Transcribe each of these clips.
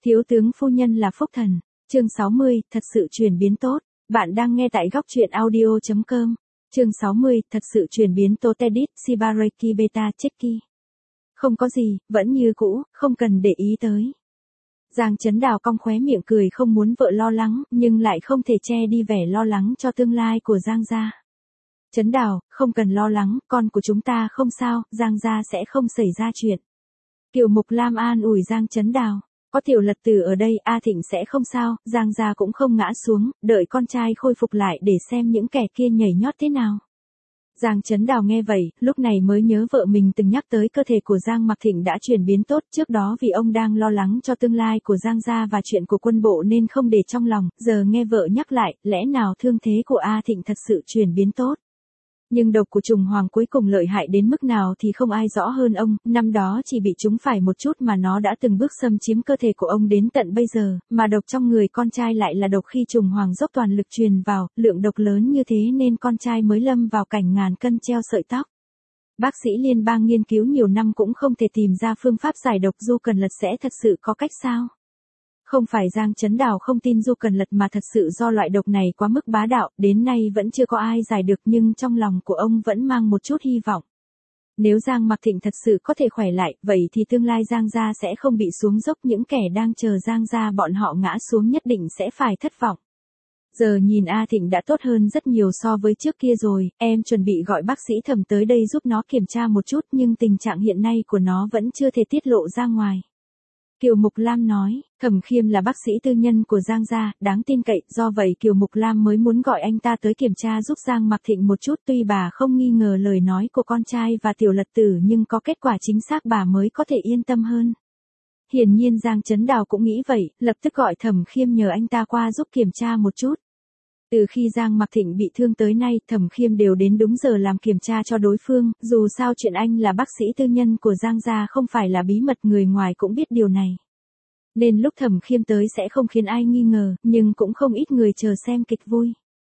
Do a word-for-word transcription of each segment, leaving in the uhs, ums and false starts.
Thiếu tướng phu nhân là phúc thần. Chương sáu mươi, thật sự chuyển biến tốt. Bạn đang nghe tại góc truyện audio chấm com. Chương sáu mươi, thật sự chuyển biến tốt. Edit Shibaraki Beta Cheki. Không có gì, vẫn như cũ, không cần để ý tới. Giang Chấn Đào cong khóe miệng cười, không muốn vợ lo lắng, nhưng lại không thể che đi vẻ lo lắng cho tương lai của Giang gia. Chấn Đào, không cần lo lắng, con của chúng ta không sao, Giang gia sẽ không xảy ra chuyện. Kiều Mục Lam an ủi Giang Chấn Đào. Có Tiểu Lật Tử ở đây, A Thịnh sẽ không sao, Giang gia cũng không ngã xuống, đợi con trai khôi phục lại để xem những kẻ kia nhảy nhót thế nào. Giang Chấn Đào nghe vậy, lúc này mới nhớ vợ mình từng nhắc tới cơ thể của Giang Mặc Thịnh đã chuyển biến tốt, trước đó vì ông đang lo lắng cho tương lai của Giang gia và chuyện của quân bộ nên không để trong lòng, giờ nghe vợ nhắc lại, lẽ nào thương thế của A Thịnh thật sự chuyển biến tốt. Nhưng độc của trùng hoàng cuối cùng lợi hại đến mức nào thì không ai rõ hơn ông, năm đó chỉ bị trúng phải một chút mà nó đã từng bước xâm chiếm cơ thể của ông đến tận bây giờ, mà độc trong người con trai lại là độc khi trùng hoàng dốc toàn lực truyền vào, lượng độc lớn như thế nên con trai mới lâm vào cảnh ngàn cân treo sợi tóc. Bác sĩ liên bang nghiên cứu nhiều năm cũng không thể tìm ra phương pháp giải độc, Du Cần Lật sẽ thật sự có cách sao? Không phải Giang Chấn Đào không tin Du Cần Lật mà thật sự do loại độc này quá mức bá đạo, đến nay vẫn chưa có ai giải được, nhưng trong lòng của ông vẫn mang một chút hy vọng. Nếu Giang Mặc Thịnh thật sự có thể khỏe lại, vậy thì tương lai Giang gia sẽ không bị xuống dốc, những kẻ đang chờ Giang gia bọn họ ngã xuống nhất định sẽ phải thất vọng. Giờ nhìn A Thịnh đã tốt hơn rất nhiều so với trước kia rồi, em chuẩn bị gọi bác sĩ Thẩm tới đây giúp nó kiểm tra một chút, nhưng tình trạng hiện nay của nó vẫn chưa thể tiết lộ ra ngoài. Kiều Mục Lam nói, Thẩm Khiêm là bác sĩ tư nhân của Giang gia, đáng tin cậy, do vậy Kiều Mục Lam mới muốn gọi anh ta tới kiểm tra giúp Giang Mặc Thịnh một chút, tuy bà không nghi ngờ lời nói của con trai và Tiểu Lật Tử nhưng có kết quả chính xác bà mới có thể yên tâm hơn. Hiển nhiên Giang Chấn Đào cũng nghĩ vậy, lập tức gọi Thẩm Khiêm nhờ anh ta qua giúp kiểm tra một chút. Từ khi Giang Mặc Thịnh bị thương tới nay, Thẩm Khiêm đều đến đúng giờ làm kiểm tra cho đối phương, dù sao chuyện anh là bác sĩ tư nhân của Giang gia không phải là bí mật, người ngoài cũng biết điều này. Nên lúc Thẩm Khiêm tới sẽ không khiến ai nghi ngờ, nhưng cũng không ít người chờ xem kịch vui.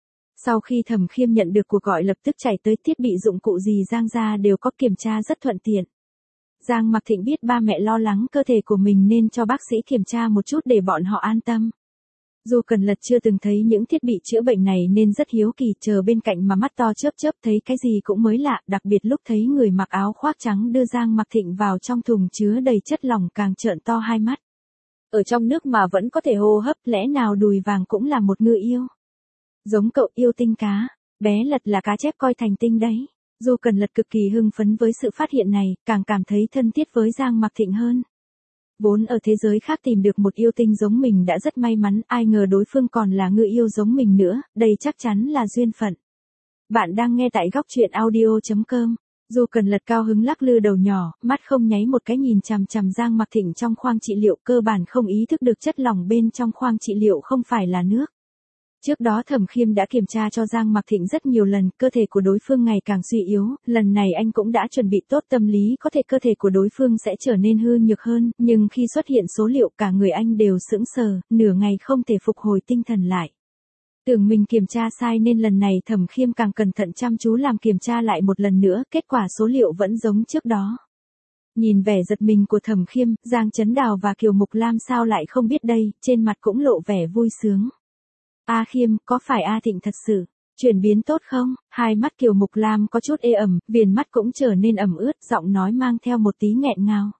Sau khi Thẩm Khiêm nhận được cuộc gọi lập tức chạy tới, thiết bị dụng cụ gì Giang gia đều có, kiểm tra rất thuận tiện. Giang Mặc Thịnh biết ba mẹ lo lắng cơ thể của mình nên cho bác sĩ kiểm tra một chút để bọn họ an tâm. Du Cần Lật chưa từng thấy những thiết bị chữa bệnh này nên rất hiếu kỳ, chờ bên cạnh mà mắt to chớp chớp, thấy cái gì cũng mới lạ, đặc biệt lúc thấy người mặc áo khoác trắng đưa Giang Mặc Thịnh vào trong thùng chứa đầy chất lỏng càng trợn to hai mắt. Ở trong nước mà vẫn có thể hô hấp, lẽ nào đùi vàng cũng là một ngư yêu? Giống cậu yêu tinh cá, bé Lật là cá chép coi thành tinh đấy. Du Cần Lật cực kỳ hưng phấn với sự phát hiện này, càng cảm thấy thân thiết với Giang Mặc Thịnh hơn. Vốn ở thế giới khác tìm được một yêu tinh giống mình đã rất may mắn, ai ngờ đối phương còn là ngư yêu giống mình nữa, đây chắc chắn là duyên phận. Bạn đang nghe tại góc truyện audio chấm com. Du Cần Lật cao hứng lắc lư đầu nhỏ, mắt không nháy một cái nhìn chằm chằm Giang Mặc Thịnh trong khoang trị liệu, cơ bản không ý thức được chất lỏng bên trong khoang trị liệu không phải là nước. Trước đó Thẩm Khiêm đã kiểm tra cho Giang Mặc Thịnh rất nhiều lần, cơ thể của đối phương ngày càng suy yếu, lần này anh cũng đã chuẩn bị tốt tâm lý, có thể cơ thể của đối phương sẽ trở nên hư nhược hơn, nhưng khi xuất hiện số liệu cả người anh đều sững sờ, nửa ngày không thể phục hồi tinh thần lại. Tưởng mình kiểm tra sai nên lần này Thẩm Khiêm càng cẩn thận chăm chú làm kiểm tra lại một lần nữa, kết quả số liệu vẫn giống trước đó. Nhìn vẻ giật mình của Thẩm Khiêm, Giang Chấn Đào và Kiều Mục Lam sao lại không biết đây, trên mặt cũng lộ vẻ vui sướng. A Khiêm, có phải A Thịnh thật sự chuyển biến tốt không? Hai mắt Kiều Mục Lam có chút ê ẩm, viền mắt cũng trở nên ẩm ướt, giọng nói mang theo một tí nghẹn ngào.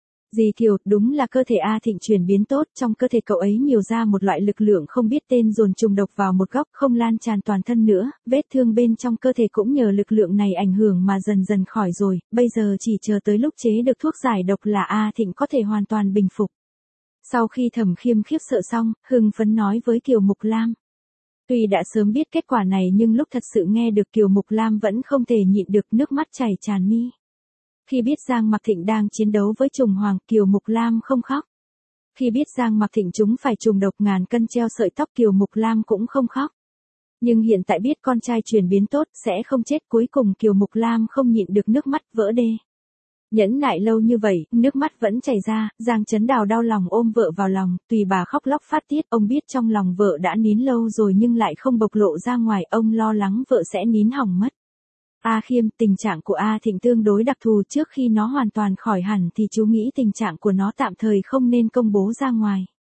Dì Kiều, đúng là cơ thể A Thịnh chuyển biến tốt, trong cơ thể cậu ấy nhiều ra một loại lực lượng không biết tên dồn trùng độc vào một góc, không lan tràn toàn thân nữa, vết thương bên trong cơ thể cũng nhờ lực lượng này ảnh hưởng mà dần dần khỏi rồi, bây giờ chỉ chờ tới lúc chế được thuốc giải độc là A Thịnh có thể hoàn toàn bình phục. Sau khi Thẩm Khiêm khiếp sợ xong, hưng phấn nói với Kiều Mục Lam. Tuy đã sớm biết kết quả này nhưng lúc thật sự nghe được Kiều Mục Lam vẫn không thể nhịn được, nước mắt chảy tràn mi. Khi biết Giang Mặc Thịnh đang chiến đấu với trùng hoàng, Kiều Mục Lam không khóc. Khi biết Giang Mặc Thịnh chúng phải trùng độc ngàn cân treo sợi tóc, Kiều Mục Lam cũng không khóc. Nhưng hiện tại biết con trai chuyển biến tốt, sẽ không chết, cuối cùng Kiều Mục Lam không nhịn được nước mắt vỡ đê. Nhẫn nại lâu như vậy, nước mắt vẫn chảy ra, Giang Chấn Đào đau lòng ôm vợ vào lòng, tùy bà khóc lóc phát tiết, ông biết trong lòng vợ đã nín lâu rồi nhưng lại không bộc lộ ra ngoài, ông lo lắng vợ sẽ nín hỏng mất. A Khiêm, tình trạng của A Thịnh tương đối đặc thù, trước khi nó hoàn toàn khỏi hẳn thì chú nghĩ tình trạng của nó tạm thời không nên công bố ra ngoài.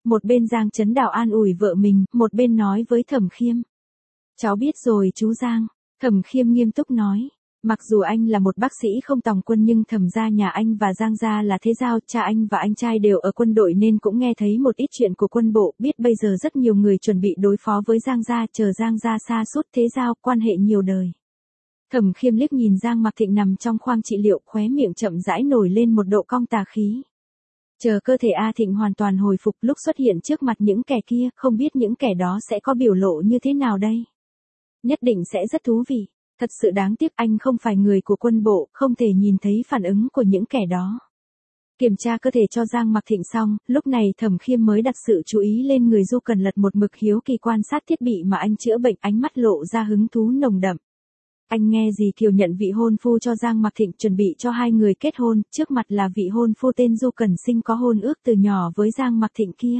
Một bên Giang Chấn Đào an ủi vợ mình, một bên nói với Thẩm Khiêm. Cháu biết rồi chú Giang. Thẩm Khiêm nghiêm túc nói. Mặc dù anh là một bác sĩ không tòng quân nhưng Thẩm gia nhà anh và Giang gia là thế giao, cha anh và anh trai đều ở quân đội nên cũng nghe thấy một ít chuyện của quân bộ, biết bây giờ rất nhiều người chuẩn bị đối phó với Giang gia, chờ Giang gia sa sút thế giao, quan hệ nhiều đời. Thẩm Khiêm liếc nhìn Giang Mặc Thịnh nằm trong khoang trị liệu, khóe miệng chậm rãi nổi lên một độ cong tà khí. Chờ cơ thể A Thịnh hoàn toàn hồi phục lúc xuất hiện trước mặt những kẻ kia, không biết những kẻ đó sẽ có biểu lộ như thế nào đây. Nhất định sẽ rất thú vị. Thật sự đáng tiếc anh không phải người của quân bộ, không thể nhìn thấy phản ứng của những kẻ đó. Kiểm tra cơ thể cho Giang Mặc Thịnh xong, lúc này Thẩm Khiêm mới đặt sự chú ý lên người Du Cần Lật, một mực hiếu kỳ quan sát thiết bị mà anh chữa bệnh, ánh mắt lộ ra hứng thú nồng đậm. Anh nghe dì Kiều nhận vị hôn phu cho Giang Mặc Thịnh, chuẩn bị cho hai người kết hôn, trước mặt là vị hôn phu tên Du Cần Sinh có hôn ước từ nhỏ với Giang Mặc Thịnh kia.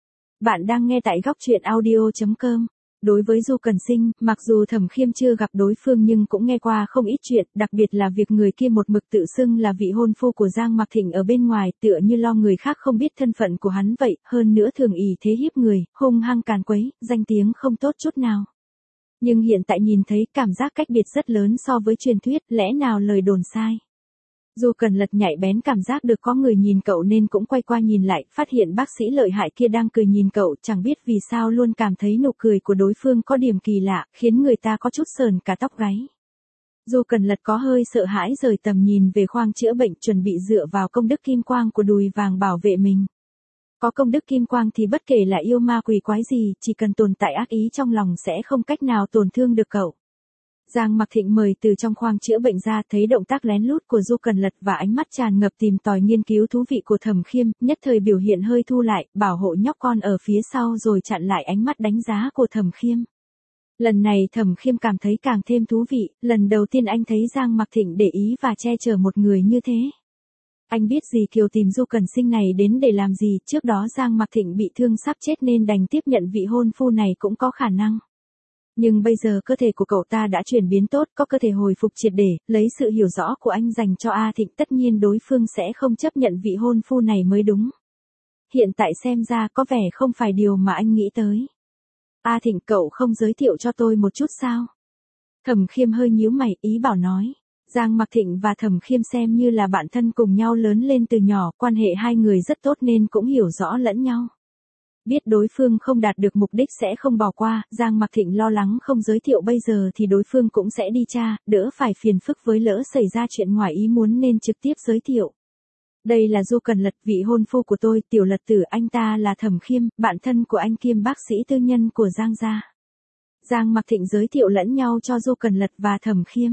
Bạn đang nghe tại góc truyện audio chấm com. Đối với Du Cần Sinh, mặc dù Thẩm Khiêm chưa gặp đối phương nhưng cũng nghe qua không ít chuyện, đặc biệt là việc người kia một mực tự xưng là vị hôn phu của Giang Mặc Thịnh ở bên ngoài, tựa như lo người khác không biết thân phận của hắn vậy, hơn nữa thường ỷ thế hiếp người, hung hăng càn quấy, danh tiếng không tốt chút nào. Nhưng hiện tại nhìn thấy cảm giác cách biệt rất lớn so với truyền thuyết, lẽ nào lời đồn sai. Du Cần Lật nhạy bén cảm giác được có người nhìn cậu nên cũng quay qua nhìn lại, phát hiện bác sĩ lợi hại kia đang cười nhìn cậu, chẳng biết vì sao luôn cảm thấy nụ cười của đối phương có điểm kỳ lạ, khiến người ta có chút sờn cả tóc gáy. Du Cần Lật có hơi sợ hãi rời tầm nhìn về khoang chữa bệnh, chuẩn bị dựa vào công đức kim quang của đùi vàng bảo vệ mình. Có công đức kim quang thì bất kể là yêu ma quỷ quái gì, chỉ cần tồn tại ác ý trong lòng sẽ không cách nào tổn thương được cậu. Giang Mặc Thịnh mời từ trong khoang chữa bệnh ra, thấy động tác lén lút của Du Cần Lật và ánh mắt tràn ngập tìm tòi nghiên cứu thú vị của Thẩm Khiêm, nhất thời biểu hiện hơi thu lại, bảo hộ nhóc con ở phía sau rồi chặn lại ánh mắt đánh giá của Thẩm Khiêm. Lần này Thẩm Khiêm cảm thấy càng thêm thú vị, lần đầu tiên anh thấy Giang Mặc Thịnh để ý và che chở một người như thế. Anh biết dì Kiều tìm Du Cần Sinh này đến để làm gì, trước đó Giang Mặc Thịnh bị thương sắp chết nên đành tiếp nhận vị hôn phu này cũng có khả năng. Nhưng bây giờ cơ thể của cậu ta đã chuyển biến tốt, có cơ thể hồi phục triệt để, lấy sự hiểu rõ của anh dành cho A Thịnh tất nhiên đối phương sẽ không chấp nhận vị hôn phu này mới đúng. Hiện tại xem ra có vẻ không phải điều mà anh nghĩ tới. A Thịnh, cậu không giới thiệu cho tôi một chút sao? Thẩm Khiêm hơi nhíu mày, ý bảo nói. Giang Mặc Thịnh và Thẩm Khiêm xem như là bạn thân cùng nhau lớn lên từ nhỏ, quan hệ hai người rất tốt nên cũng hiểu rõ lẫn nhau. Biết đối phương không đạt được mục đích sẽ không bỏ qua, Giang Mặc Thịnh lo lắng không giới thiệu bây giờ thì đối phương cũng sẽ đi tra, đỡ phải phiền phức với lỡ xảy ra chuyện ngoài ý muốn nên trực tiếp giới thiệu. Đây là Du Cần Lật, vị hôn phu của tôi, Tiểu Lật Tử, anh ta là Thẩm Khiêm, bạn thân của anh kiêm bác sĩ tư nhân của Giang gia. Giang Mặc Thịnh giới thiệu lẫn nhau cho Du Cần Lật và Thẩm Khiêm.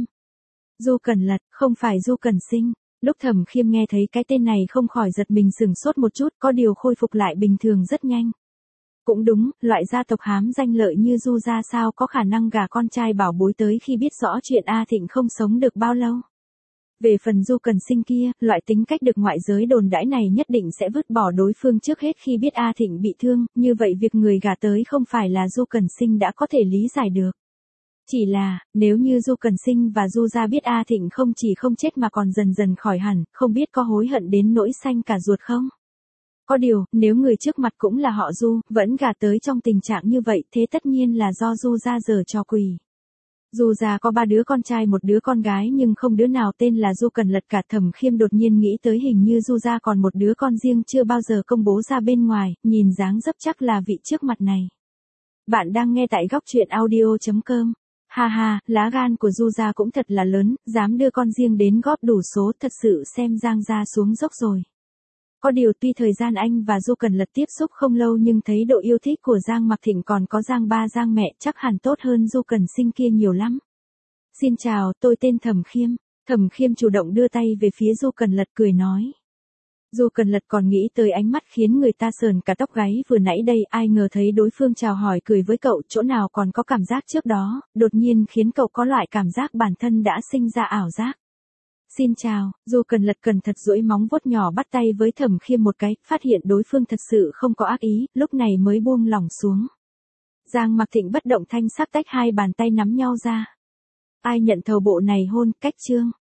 Du Cần Lật, không phải Du Cần Sinh. Lúc Thẩm Khiêm nghe thấy cái tên này không khỏi giật mình sửng sốt một chút, có điều khôi phục lại bình thường rất nhanh. Cũng đúng, loại gia tộc hám danh lợi như Du gia sao có khả năng gả con trai bảo bối tới khi biết rõ chuyện A Thịnh không sống được bao lâu. Về phần Du Cần Sinh kia, loại tính cách được ngoại giới đồn đãi này nhất định sẽ vứt bỏ đối phương trước hết khi biết A Thịnh bị thương, như vậy việc người gả tới không phải là Du Cần Sinh đã có thể lý giải được. Chỉ là, nếu như Du Cần Sinh và Du gia biết A Thịnh không chỉ không chết mà còn dần dần khỏi hẳn, không biết có hối hận đến nỗi xanh cả ruột không? Có điều, nếu người trước mặt cũng là họ Du, vẫn gả tới trong tình trạng như vậy, thế tất nhiên là do Du gia giở trò quỷ. Du gia có ba đứa con trai một đứa con gái nhưng không đứa nào tên là Du Cần Lật cả. Thẩm Khiêm đột nhiên nghĩ tới hình như Du gia còn một đứa con riêng chưa bao giờ công bố ra bên ngoài, nhìn dáng dấp chắc là vị trước mặt này. Bạn đang nghe tại góc truyện audio chấm com. Ha ha, lá gan của Du gia cũng thật là lớn, dám đưa con riêng đến góp đủ số, thật sự xem Giang gia xuống dốc rồi. Có điều tuy thời gian anh và Du Cần Lật tiếp xúc không lâu nhưng thấy độ yêu thích của Giang Mặc Thịnh còn có Giang ba Giang mẹ chắc hẳn tốt hơn Du Cần Sinh kia nhiều lắm. Xin chào, tôi tên Thẩm Khiêm. Thẩm Khiêm chủ động đưa tay về phía Du Cần Lật cười nói. Du Cần Lật còn nghĩ tới ánh mắt khiến người ta sờn cả tóc gáy vừa nãy đây, ai ngờ thấy đối phương chào hỏi cười với cậu, chỗ nào còn có cảm giác trước đó, đột nhiên khiến cậu có loại cảm giác bản thân đã sinh ra ảo giác. Xin chào, Du Cần Lật cẩn thận duỗi móng vuốt nhỏ bắt tay với Thẩm Khiêm một cái, phát hiện đối phương thật sự không có ác ý, lúc này mới buông lỏng xuống. Giang Mặc Thịnh bất động thanh sắc tách hai bàn tay nắm nhau ra. Ai nhận thầu bộ này hôn, cách chương.